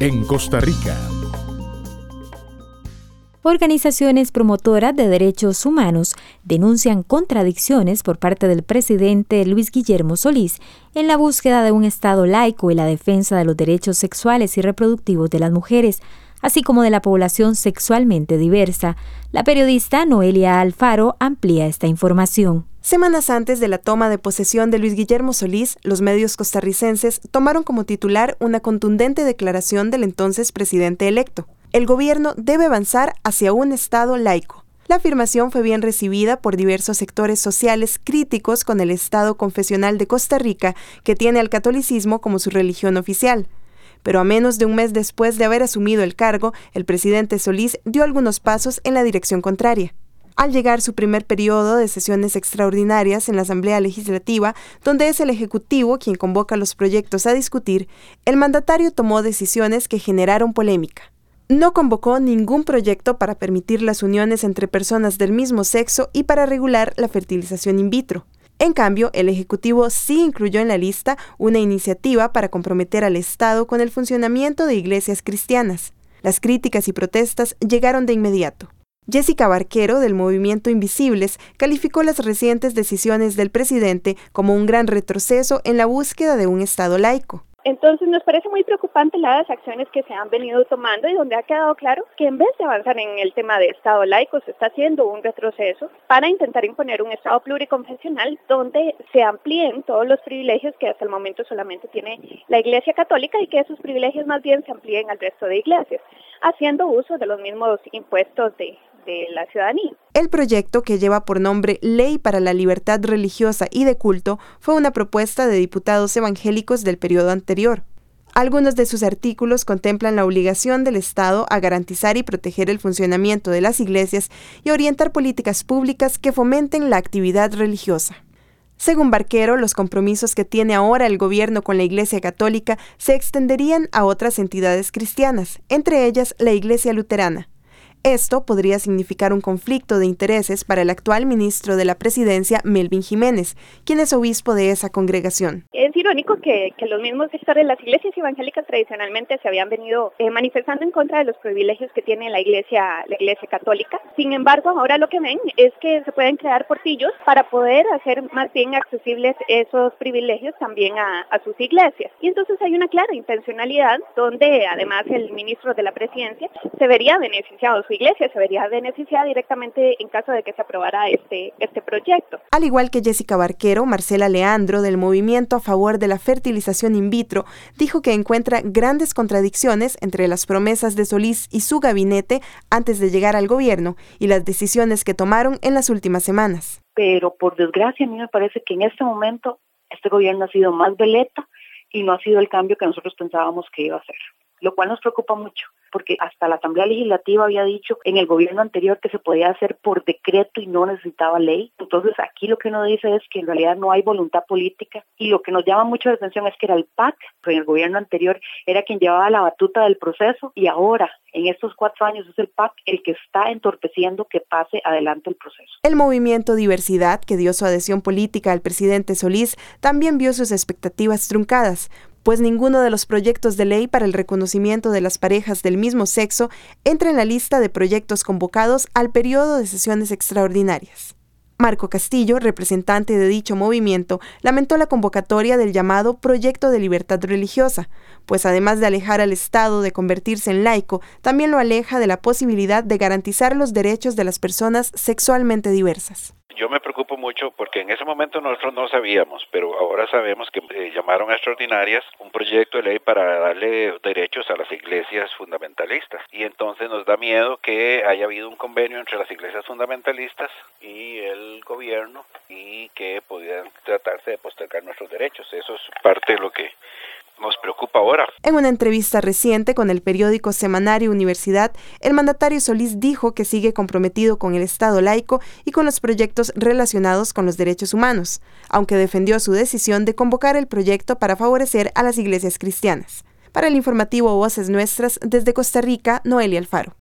en Costa Rica. Organizaciones promotoras de derechos humanos denuncian contradicciones por parte del presidente Luis Guillermo Solís en la búsqueda de un Estado laico y la defensa de los derechos sexuales y reproductivos de las mujeres, así como de la población sexualmente diversa. La periodista Noelia Alfaro amplía esta información. Semanas antes de la toma de posesión de Luis Guillermo Solís, los medios costarricenses tomaron como titular una contundente declaración del entonces presidente electo. El gobierno debe avanzar hacia un Estado laico. La afirmación fue bien recibida por diversos sectores sociales críticos con el Estado confesional de Costa Rica, que tiene al catolicismo como su religión oficial. Pero a menos de un mes después de haber asumido el cargo, el presidente Solís dio algunos pasos en la dirección contraria. Al llegar su primer periodo de sesiones extraordinarias en la Asamblea Legislativa, donde es el Ejecutivo quien convoca los proyectos a discutir, el mandatario tomó decisiones que generaron polémica. No convocó ningún proyecto para permitir las uniones entre personas del mismo sexo y para regular la fertilización in vitro. En cambio, el Ejecutivo sí incluyó en la lista una iniciativa para comprometer al Estado con el funcionamiento de iglesias cristianas. Las críticas y protestas llegaron de inmediato. Jessica Barquero, del movimiento Invisibles, calificó las recientes decisiones del presidente como un gran retroceso en la búsqueda de un Estado laico. Entonces nos parece muy preocupante las acciones que se han venido tomando y donde ha quedado claro que en vez de avanzar en el tema de Estado laico se está haciendo un retroceso para intentar imponer un Estado pluriconfesional donde se amplíen todos los privilegios que hasta el momento solamente tiene la Iglesia Católica y que esos privilegios más bien se amplíen al resto de iglesias, haciendo uso de los mismos impuestos de la ciudadanía. El proyecto, que lleva por nombre Ley para la Libertad Religiosa y de Culto, fue una propuesta de diputados evangélicos del periodo anterior. Algunos de sus artículos contemplan la obligación del Estado a garantizar y proteger el funcionamiento de las iglesias y orientar políticas públicas que fomenten la actividad religiosa. Según Barquero, los compromisos que tiene ahora el gobierno con la Iglesia Católica se extenderían a otras entidades cristianas, entre ellas la Iglesia Luterana. Esto podría significar un conflicto de intereses para el actual ministro de la Presidencia, Melvin Jiménez, quien es obispo de esa congregación. Es irónico que los mismos sectores de las iglesias evangélicas tradicionalmente se habían venido manifestando en contra de los privilegios que tiene la iglesia católica. Sin embargo, ahora lo que ven es que se pueden crear portillos para poder hacer más bien accesibles esos privilegios también a sus iglesias. Y entonces hay una clara intencionalidad donde además el ministro de la Presidencia se vería beneficiado, su iglesia se vería beneficiada directamente en caso de que se aprobara este proyecto. Al igual que Jessica Barquero, Marcela Leandro, del Movimiento a Favor de la Fertilización in Vitro, dijo que encuentra grandes contradicciones entre las promesas de Solís y su gabinete antes de llegar al gobierno y las decisiones que tomaron en las últimas semanas. Pero por desgracia a mí me parece que en este momento este gobierno ha sido más veleta y no ha sido el cambio que nosotros pensábamos que iba a ser, lo cual nos preocupa mucho, porque hasta la Asamblea Legislativa había dicho en el gobierno anterior que se podía hacer por decreto y no necesitaba ley. Entonces aquí lo que uno dice es que en realidad no hay voluntad política, y lo que nos llama mucho la atención es que era el PAC, que en el gobierno anterior era quien llevaba la batuta del proceso, y ahora en estos 4 años es el PAC el que está entorpeciendo que pase adelante el proceso. El movimiento Diversidad, que dio su adhesión política al presidente Solís, también vio sus expectativas truncadas, pues ninguno de los proyectos de ley para el reconocimiento de las parejas del mismo sexo entra en la lista de proyectos convocados al periodo de sesiones extraordinarias. Marco Castillo, representante de dicho movimiento, lamentó la convocatoria del llamado Proyecto de Libertad Religiosa, pues además de alejar al Estado de convertirse en laico, también lo aleja de la posibilidad de garantizar los derechos de las personas sexualmente diversas. Yo me preocupo mucho porque en ese momento nosotros no sabíamos, pero ahora sabemos que llamaron a extraordinarias un proyecto de ley para darle derechos a las iglesias fundamentalistas. Y entonces nos da miedo que haya habido un convenio entre las iglesias fundamentalistas y el gobierno y que pudieran tratarse de postergar nuestros derechos. Eso es parte de lo que nos preocupa ahora. En una entrevista reciente con el periódico semanario Universidad, el mandatario Solís dijo que sigue comprometido con el Estado laico y con los proyectos relacionados con los derechos humanos, aunque defendió su decisión de convocar el proyecto para favorecer a las iglesias cristianas. Para el informativo Voces Nuestras, desde Costa Rica, Noelia Alfaro.